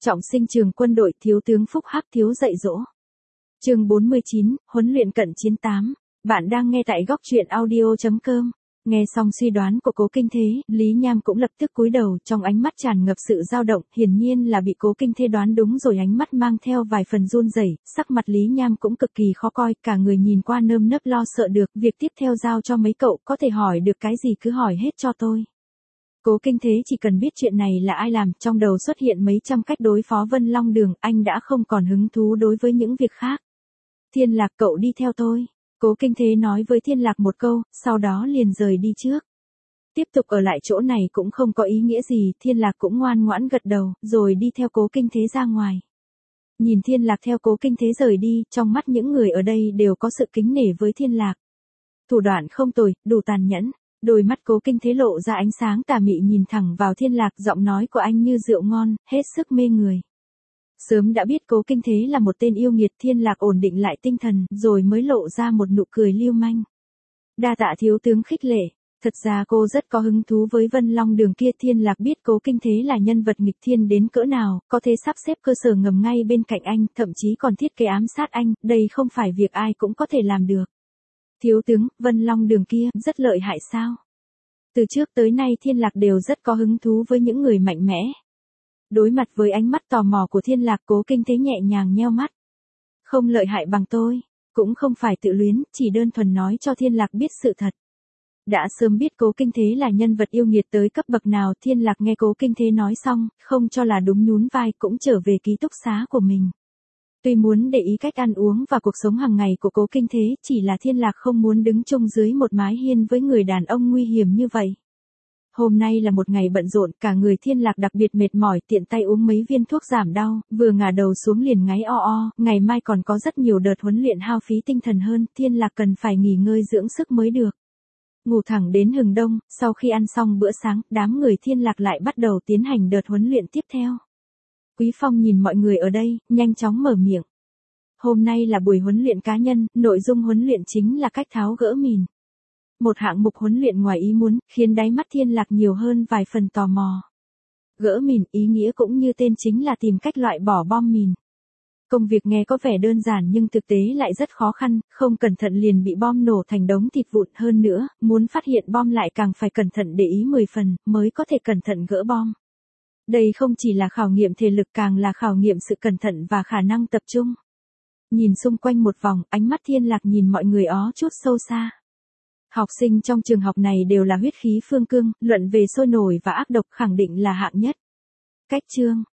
Trọng sinh trường quân đội, thiếu tướng Phúc Hắc thiếu dạy dỗ. Chương 49, huấn luyện cận chiến 8. Bạn đang nghe tại góc truyện audio.com. Nghe xong suy đoán của Cố Kinh Thế, Lý Nham cũng lập tức cúi đầu, trong ánh mắt tràn ngập sự dao động, hiển nhiên là bị Cố Kinh Thế đoán đúng rồi, ánh mắt mang theo vài phần run rẩy, sắc mặt Lý Nham cũng cực kỳ khó coi, cả người nhìn qua nơm nớp lo sợ được, việc tiếp theo giao cho mấy cậu, có thể hỏi được cái gì cứ hỏi hết cho tôi. Cố Kinh Thế chỉ cần biết chuyện này là ai làm, trong đầu xuất hiện mấy trăm cách đối phó Vân Long Đường, anh đã không còn hứng thú đối với những việc khác. Thiên Lạc, cậu đi theo tôi. Cố Kinh Thế nói với Thiên Lạc một câu, sau đó liền rời đi trước. Tiếp tục ở lại chỗ này cũng không có ý nghĩa gì, Thiên Lạc cũng ngoan ngoãn gật đầu, rồi đi theo Cố Kinh Thế ra ngoài. Nhìn Thiên Lạc theo Cố Kinh Thế rời đi, trong mắt những người ở đây đều có sự kính nể với Thiên Lạc. Thủ đoạn không tồi, đủ tàn nhẫn. Đôi mắt Cố Kinh Thế lộ ra ánh sáng tà mị nhìn thẳng vào Thiên Lạc, giọng nói của anh như rượu ngon, hết sức mê người. Sớm đã biết Cố Kinh Thế là một tên yêu nghiệt, Thiên Lạc ổn định lại tinh thần, rồi mới lộ ra một nụ cười lưu manh. Đa tạ thiếu tướng khích lệ, thật ra cô rất có hứng thú với Vân Long Đường kia. Thiên Lạc biết Cố Kinh Thế là nhân vật nghịch thiên đến cỡ nào, có thể sắp xếp cơ sở ngầm ngay bên cạnh anh, thậm chí còn thiết kế ám sát anh, đây không phải việc ai cũng có thể làm được. Thiếu tướng, Vân Long Đường kia, rất lợi hại sao? Từ trước tới nay Thiên Lạc đều rất có hứng thú với những người mạnh mẽ. Đối mặt với ánh mắt tò mò của Thiên Lạc, Cố Kinh Thế nhẹ nhàng nheo mắt. Không lợi hại bằng tôi, cũng không phải tự luyến, chỉ đơn thuần nói cho Thiên Lạc biết sự thật. Đã sớm biết Cố Kinh Thế là nhân vật yêu nghiệt tới cấp bậc nào, Thiên Lạc nghe Cố Kinh Thế nói xong, không cho là đúng nhún vai, cũng trở về ký túc xá của mình. Tuy muốn để ý cách ăn uống và cuộc sống hàng ngày của Cố Kinh Thế, chỉ là Thiên Lạc không muốn đứng chung dưới một mái hiên với người đàn ông nguy hiểm như vậy. Hôm nay là một ngày bận rộn, cả người Thiên Lạc đặc biệt mệt mỏi, tiện tay uống mấy viên thuốc giảm đau, vừa ngả đầu xuống liền ngáy o o, ngày mai còn có rất nhiều đợt huấn luyện hao phí tinh thần hơn, Thiên Lạc cần phải nghỉ ngơi dưỡng sức mới được. Ngủ thẳng đến hừng đông, sau khi ăn xong bữa sáng, đám người Thiên Lạc lại bắt đầu tiến hành đợt huấn luyện tiếp theo. Quý Phong nhìn mọi người ở đây, nhanh chóng mở miệng. Hôm nay là buổi huấn luyện cá nhân, nội dung huấn luyện chính là cách tháo gỡ mìn. Một hạng mục huấn luyện ngoài ý muốn, khiến đáy mắt Thiên Lạc nhiều hơn vài phần tò mò. Gỡ mìn, ý nghĩa cũng như tên chính là tìm cách loại bỏ bom mìn. Công việc nghe có vẻ đơn giản nhưng thực tế lại rất khó khăn, không cẩn thận liền bị bom nổ thành đống thịt vụn, hơn nữa, muốn phát hiện bom lại càng phải cẩn thận để ý 10 phần, mới có thể cẩn thận gỡ bom. Đây không chỉ là khảo nghiệm thể lực, càng là khảo nghiệm sự cẩn thận và khả năng tập trung. Nhìn xung quanh một vòng, ánh mắt Thiên Lạc nhìn mọi người ó chút sâu xa. Học sinh trong trường học này đều là huyết khí phương cương, luận về sôi nổi và ác độc khẳng định là hạng nhất. Cách chương,